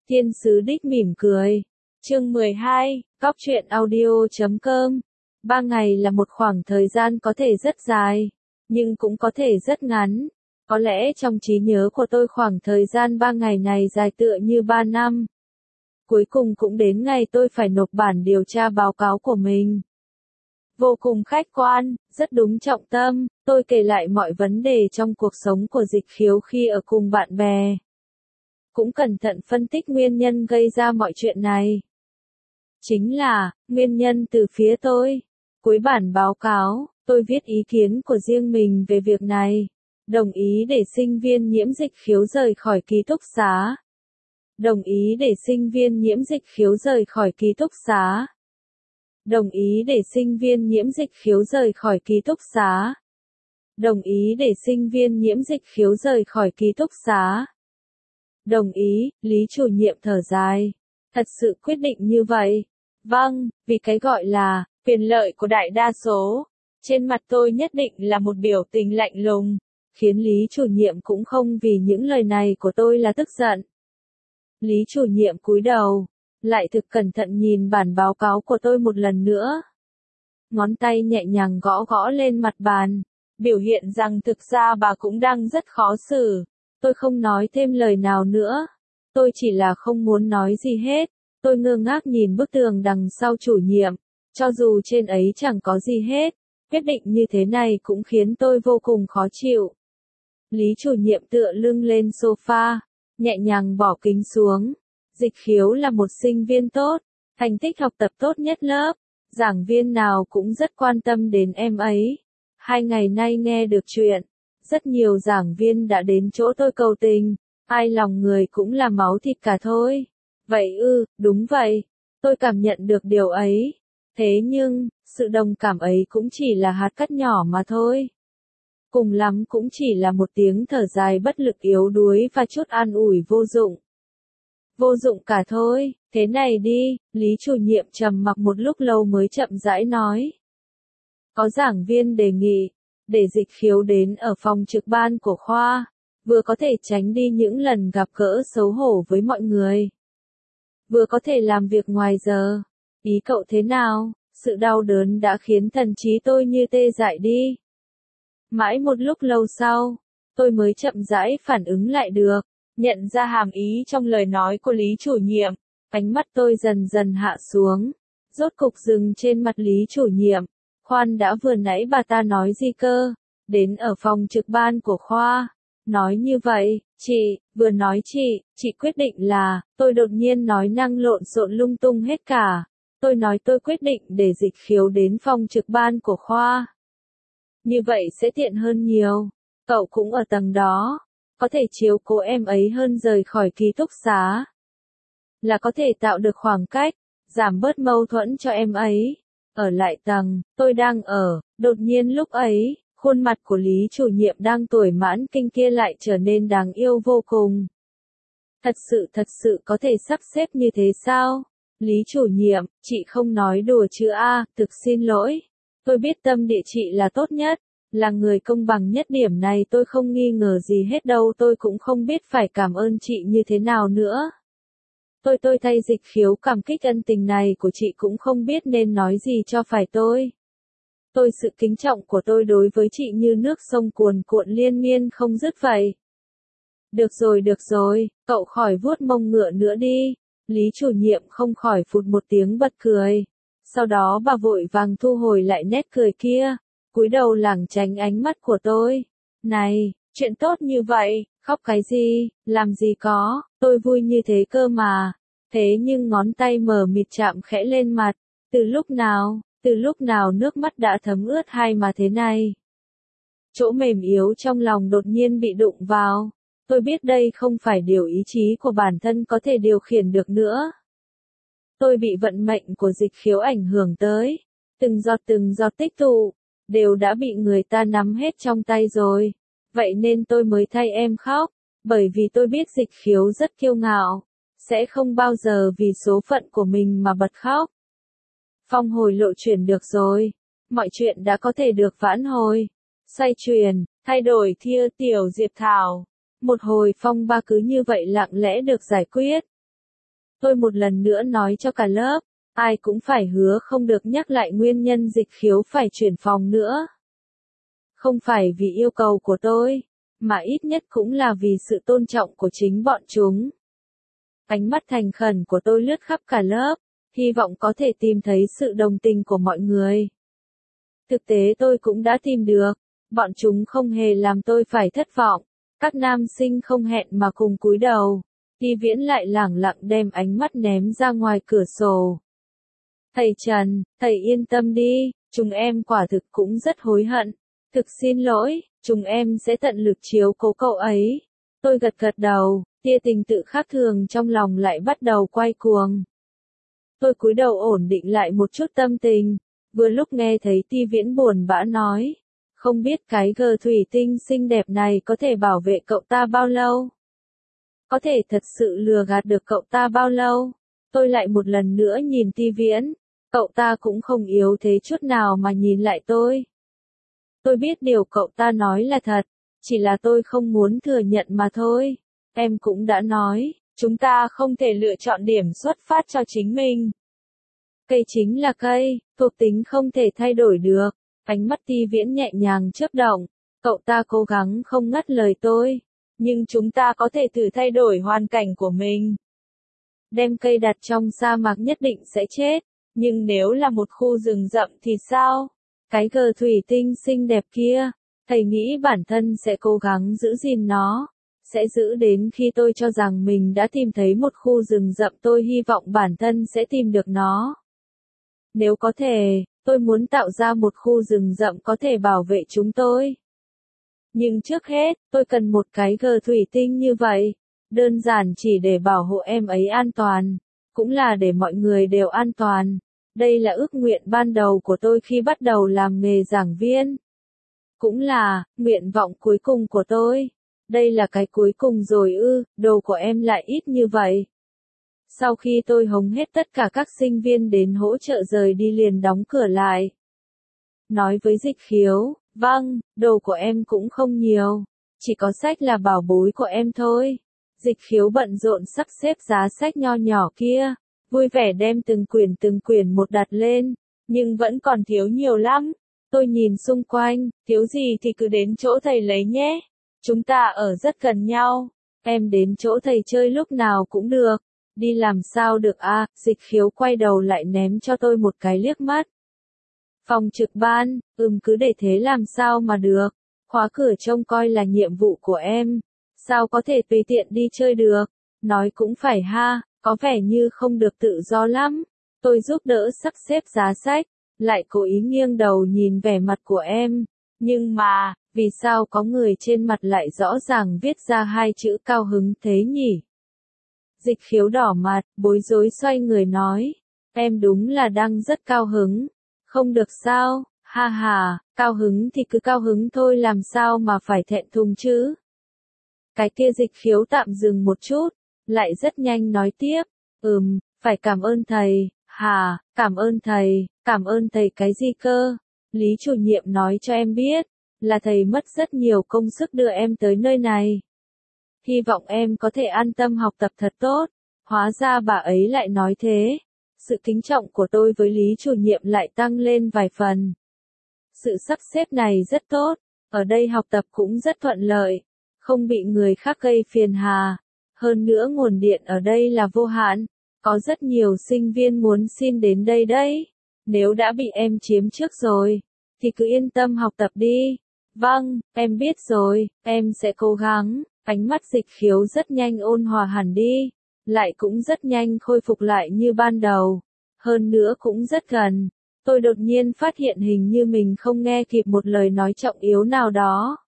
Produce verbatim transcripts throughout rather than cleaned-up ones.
Thiên sứ đích mỉm cười. Chương mười hai, Cóc truyện audio chấm com. Ba ngày là một khoảng thời gian có thể rất dài, nhưng cũng có thể rất ngắn. Có lẽ trong trí nhớ của tôi khoảng thời gian ba ngày này dài tựa như ba năm. Cuối cùng cũng đến ngày tôi phải nộp bản điều tra báo cáo của mình. Vô cùng khách quan, rất đúng trọng tâm, tôi kể lại mọi vấn đề trong cuộc sống của Dịch Khiếu khi ở cùng bạn bè. Cũng cẩn thận phân tích nguyên nhân gây ra mọi chuyện này. Chính là, nguyên nhân từ phía tôi. Cuối bản báo cáo, tôi viết ý kiến của riêng mình về việc này. Đồng ý để sinh viên nhiễm Dịch Khiếu rời khỏi ký túc xá. Đồng ý để sinh viên nhiễm Dịch Khiếu rời khỏi ký túc xá. Đồng ý để sinh viên nhiễm Dịch Khiếu rời khỏi ký túc xá. Đồng ý để sinh viên nhiễm Dịch Khiếu rời khỏi ký túc xá. Đồng ý, Lý chủ nhiệm thở dài. Thật sự quyết định như vậy. Vâng, vì cái gọi là quyền lợi của đại đa số. Trên mặt tôi nhất định là một biểu tình lạnh lùng, khiến Lý chủ nhiệm cũng không vì những lời này của tôi là tức giận. Lý chủ nhiệm cúi đầu, lại thực cẩn thận nhìn bản báo cáo của tôi một lần nữa. Ngón tay nhẹ nhàng gõ gõ lên mặt bàn, biểu hiện rằng thực ra bà cũng đang rất khó xử. Tôi không nói thêm lời nào nữa. Tôi chỉ là không muốn nói gì hết. Tôi ngơ ngác nhìn bức tường đằng sau chủ nhiệm. Cho dù trên ấy chẳng có gì hết, quyết định như thế này cũng khiến tôi vô cùng khó chịu. Lý chủ nhiệm tựa lưng lên sofa, nhẹ nhàng bỏ kính xuống. Dịch Khiếu là một sinh viên tốt, thành tích học tập tốt nhất lớp. Giảng viên nào cũng rất quan tâm đến em ấy. Hai ngày nay nghe được chuyện, rất nhiều giảng viên đã đến chỗ tôi cầu tình. Ai lòng người cũng là máu thịt cả thôi. Vậy ư, đúng vậy. Tôi cảm nhận được điều ấy. Thế nhưng, sự đồng cảm ấy cũng chỉ là hạt cát nhỏ mà thôi. Cùng lắm cũng chỉ là một tiếng thở dài bất lực yếu đuối và chút an ủi vô dụng. Vô dụng cả thôi. Thế này đi, Lý chủ nhiệm trầm mặc một lúc lâu mới chậm rãi nói. Có giảng viên đề nghị, để Dịch Khiếu đến ở phòng trực ban của khoa, vừa có thể tránh đi những lần gặp gỡ xấu hổ với mọi người, vừa có thể làm việc ngoài giờ. Ý cậu thế nào? Sự đau đớn đã khiến thần trí tôi như tê dại đi. Mãi một lúc lâu sau, tôi mới chậm rãi phản ứng lại được, nhận ra hàm ý trong lời nói của Lý chủ nhiệm. Ánh mắt tôi dần dần hạ xuống, rốt cục dừng trên mặt Lý chủ nhiệm. Khoan đã, vừa nãy bà ta nói gì cơ? Đến ở phòng trực ban của khoa. Nói như vậy, chị, vừa nói chị, chị quyết định là, tôi đột nhiên nói năng lộn xộn lung tung hết cả. Tôi nói tôi quyết định để Dịch Khiếu đến phòng trực ban của khoa. Như vậy sẽ tiện hơn nhiều. Cậu cũng ở tầng đó. Có thể chiếu cố em ấy hơn rời khỏi ký túc xá. Là có thể tạo được khoảng cách, giảm bớt mâu thuẫn cho em ấy. Ở lại tầng, tôi đang ở, đột nhiên lúc ấy, khuôn mặt của Lý chủ nhiệm đang tuổi mãn kinh kia lại trở nên đáng yêu vô cùng. Thật sự thật sự có thể sắp xếp như thế sao? Lý chủ nhiệm, chị không nói đùa chứ a, thực xin lỗi. Tôi biết tâm địa chị là tốt nhất, là người công bằng nhất, điểm này tôi không nghi ngờ gì hết đâu, tôi cũng không biết phải cảm ơn chị như thế nào nữa. Tôi tôi thay Dịch Khiếu cảm kích ân tình này của chị, cũng không biết nên nói gì cho phải tôi. Tôi sự kính trọng của tôi đối với chị như nước sông cuồn cuộn liên miên không dứt vậy. Được rồi được rồi, cậu khỏi vuốt mông ngựa nữa đi. Lý chủ nhiệm không khỏi phụt một tiếng bật cười. Sau đó bà vội vàng thu hồi lại nét cười kia, cúi đầu lảng tránh ánh mắt của tôi. Này, chuyện tốt như vậy, khóc cái gì, làm gì có, tôi vui như thế cơ mà. Thế nhưng ngón tay mờ mịt chạm khẽ lên mặt. Từ lúc nào, từ lúc nào nước mắt đã thấm ướt hai má thế này? Chỗ mềm yếu trong lòng đột nhiên bị đụng vào. Tôi biết đây không phải điều ý chí của bản thân có thể điều khiển được nữa. Tôi bị vận mệnh của Dịch Khiếu ảnh hưởng tới. Từng giọt từng giọt tích tụ, đều đã bị người ta nắm hết trong tay rồi. Vậy nên tôi mới thay em khóc, bởi vì tôi biết Dịch Khiếu rất kiêu ngạo, sẽ không bao giờ vì số phận của mình mà bật khóc. Phong hồi lộ chuyển được rồi, mọi chuyện đã có thể được vãn hồi. Xoay chuyển, thay đổi thia tiểu Diệp Thảo. Một hồi phong ba cứ như vậy lặng lẽ được giải quyết. Tôi một lần nữa nói cho cả lớp, ai cũng phải hứa không được nhắc lại nguyên nhân Dịch Khiếu phải chuyển phòng nữa. Không phải vì yêu cầu của tôi, mà ít nhất cũng là vì sự tôn trọng của chính bọn chúng. Ánh mắt thành khẩn của tôi lướt khắp cả lớp, hy vọng có thể tìm thấy sự đồng tình của mọi người. Thực tế tôi cũng đã tìm được, bọn chúng không hề làm tôi phải thất vọng, các nam sinh không hẹn mà cùng cúi đầu. Ti Viễn lại lẳng lặng đem ánh mắt ném ra ngoài cửa sổ. Thầy Trần, thầy yên tâm đi, chúng em quả thực cũng rất hối hận. Thực xin lỗi, chúng em sẽ tận lực chiếu cố cậu ấy. Tôi gật gật đầu, tia tình tự khác thường trong lòng lại bắt đầu quay cuồng. Tôi cúi đầu ổn định lại một chút tâm tình, vừa lúc nghe thấy Ti Viễn buồn bã nói. Không biết cái gờ thủy tinh xinh đẹp này có thể bảo vệ cậu ta bao lâu? Có thể thật sự lừa gạt được cậu ta bao lâu? Tôi lại một lần nữa nhìn Ti Viễn, cậu ta cũng không yếu thế chút nào mà nhìn lại tôi. Tôi biết điều cậu ta nói là thật, chỉ là tôi không muốn thừa nhận mà thôi. Em cũng đã nói, chúng ta không thể lựa chọn điểm xuất phát cho chính mình. Cây chính là cây, thuộc tính không thể thay đổi được. Ánh mắt Ti Viễn nhẹ nhàng chớp động, cậu ta cố gắng không ngắt lời tôi. Nhưng chúng ta có thể thử thay đổi hoàn cảnh của mình. Đem cây đặt trong sa mạc nhất định sẽ chết, nhưng nếu là một khu rừng rậm thì sao? Cái gờ thủy tinh xinh đẹp kia, thầy nghĩ bản thân sẽ cố gắng giữ gìn nó, sẽ giữ đến khi tôi cho rằng mình đã tìm thấy một khu rừng rậm, tôi hy vọng bản thân sẽ tìm được nó. Nếu có thể, tôi muốn tạo ra một khu rừng rậm có thể bảo vệ chúng tôi. Nhưng trước hết, tôi cần một cái gờ thủy tinh như vậy, đơn giản chỉ để bảo hộ em ấy an toàn, cũng là để mọi người đều an toàn. Đây là ước nguyện ban đầu của tôi khi bắt đầu làm nghề giảng viên. Cũng là, nguyện vọng cuối cùng của tôi. Đây là cái cuối cùng rồi ư, đồ của em lại ít như vậy. Sau khi tôi hống hết tất cả các sinh viên đến hỗ trợ rời đi liền đóng cửa lại. Nói với Dịch Khiếu, vâng, đồ của em cũng không nhiều, chỉ có sách là bảo bối của em thôi. Dịch Khiếu bận rộn sắp xếp giá sách nho nhỏ kia, vui vẻ đem từng quyển từng quyển một đặt lên, nhưng vẫn còn thiếu nhiều lắm. Tôi nhìn xung quanh, thiếu gì thì cứ đến chỗ thầy lấy nhé. Chúng ta ở rất gần nhau, em đến chỗ thầy chơi lúc nào cũng được. Đi làm sao được à, Dịch Khiếu quay đầu lại ném cho tôi một cái liếc mắt. Phòng trực ban, ừm cứ để thế làm sao mà được, khóa cửa trông coi là nhiệm vụ của em, sao có thể tùy tiện đi chơi được, nói cũng phải ha, có vẻ như không được tự do lắm. Tôi giúp đỡ sắp xếp giá sách, lại cố ý nghiêng đầu nhìn vẻ mặt của em, nhưng mà, vì sao có người trên mặt lại rõ ràng viết ra hai chữ cao hứng thế nhỉ? Dịch Khiếu đỏ mặt, bối rối xoay người nói, em đúng là đang rất cao hứng. Không được sao, ha ha, cao hứng thì cứ cao hứng thôi, làm sao mà phải thẹn thùng chứ. Cái kia Dịch Khiếu tạm dừng một chút, lại rất nhanh nói tiếp, ừm, phải cảm ơn thầy, hà, cảm ơn thầy, cảm ơn thầy cái gì cơ, Lý chủ nhiệm nói cho em biết, là thầy mất rất nhiều công sức đưa em tới nơi này. Hy vọng em có thể an tâm học tập thật tốt, hóa ra bà ấy lại nói thế. Sự kính trọng của tôi với Lý chủ nhiệm lại tăng lên vài phần. Sự sắp xếp này rất tốt, ở đây học tập cũng rất thuận lợi, không bị người khác gây phiền hà. Hơn nữa nguồn điện ở đây là vô hạn, có rất nhiều sinh viên muốn xin đến đây đấy. Nếu đã bị em chiếm trước rồi, thì cứ yên tâm học tập đi. Vâng, em biết rồi, em sẽ cố gắng. Ánh mắt Dịch Khiếu rất nhanh ôn hòa hẳn đi, lại cũng rất nhanh khôi phục lại như ban đầu. Hơn nữa cũng rất gần. Tôi đột nhiên phát hiện hình như mình không nghe kịp một lời nói trọng yếu nào đó.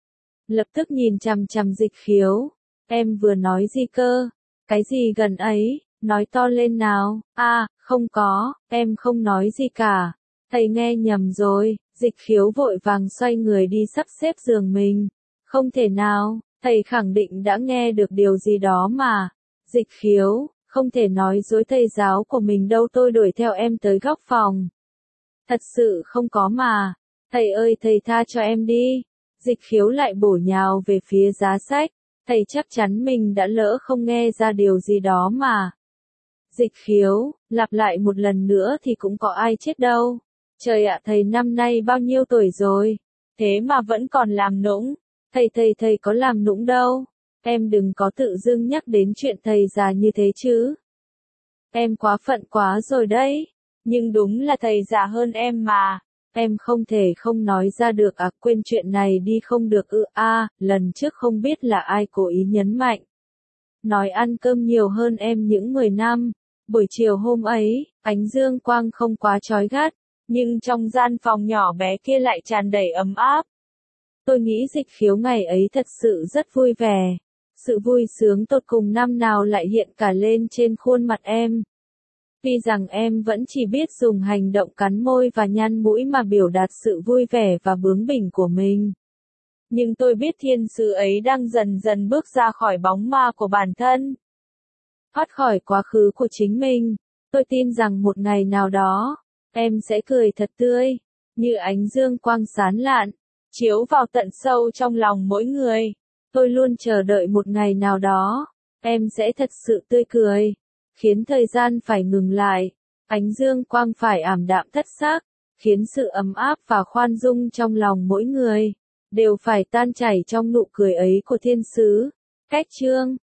Lập tức nhìn chằm chằm Dịch Khiếu. Em vừa nói gì cơ? Cái gì gần ấy? Nói to lên nào. À, không có, em không nói gì cả. Thầy nghe nhầm rồi. Dịch Khiếu vội vàng xoay người đi sắp xếp giường mình. Không thể nào, thầy khẳng định đã nghe được điều gì đó mà. Dịch Khiếu, không thể nói dối thầy giáo của mình đâu, tôi đuổi theo em tới góc phòng. Thật sự không có mà. Thầy ơi, thầy tha cho em đi. Dịch Khiếu lại bổ nhào về phía giá sách. Thầy chắc chắn mình đã lỡ không nghe ra điều gì đó mà. Dịch khiếu, lặp lại một lần nữa thì cũng có ai chết đâu. Trời ạ, thầy năm nay bao nhiêu tuổi rồi? Thế mà vẫn còn làm nũng. Thầy thầy thầy có làm nũng đâu. Em đừng có tự dưng nhắc đến chuyện thầy già như thế chứ. Em quá phận quá rồi đấy. Nhưng đúng là thầy già hơn em mà. Em không thể không nói ra được à, quên chuyện này đi không được ư a, à, lần trước không biết là ai cố ý nhấn mạnh. Nói ăn cơm nhiều hơn em những mười năm. Buổi chiều hôm ấy, ánh dương quang không quá chói gắt, nhưng trong gian phòng nhỏ bé kia lại tràn đầy ấm áp. Tôi nghĩ Dịch Khiếu ngày ấy thật sự rất vui vẻ. Sự vui sướng tột cùng năm nào lại hiện cả lên trên khuôn mặt em. Tuy rằng em vẫn chỉ biết dùng hành động cắn môi và nhăn mũi mà biểu đạt sự vui vẻ và bướng bỉnh của mình. Nhưng tôi biết thiên sứ ấy đang dần dần bước ra khỏi bóng ma của bản thân. Thoát khỏi quá khứ của chính mình. Tôi tin rằng một ngày nào đó, em sẽ cười thật tươi, như ánh dương quang sáng lạn, chiếu vào tận sâu trong lòng mỗi người. Tôi luôn chờ đợi một ngày nào đó, em sẽ thật sự tươi cười, khiến thời gian phải ngừng lại, ánh dương quang phải ảm đạm thất xác, khiến sự ấm áp và khoan dung trong lòng mỗi người đều phải tan chảy trong nụ cười ấy của thiên sứ. Cách chương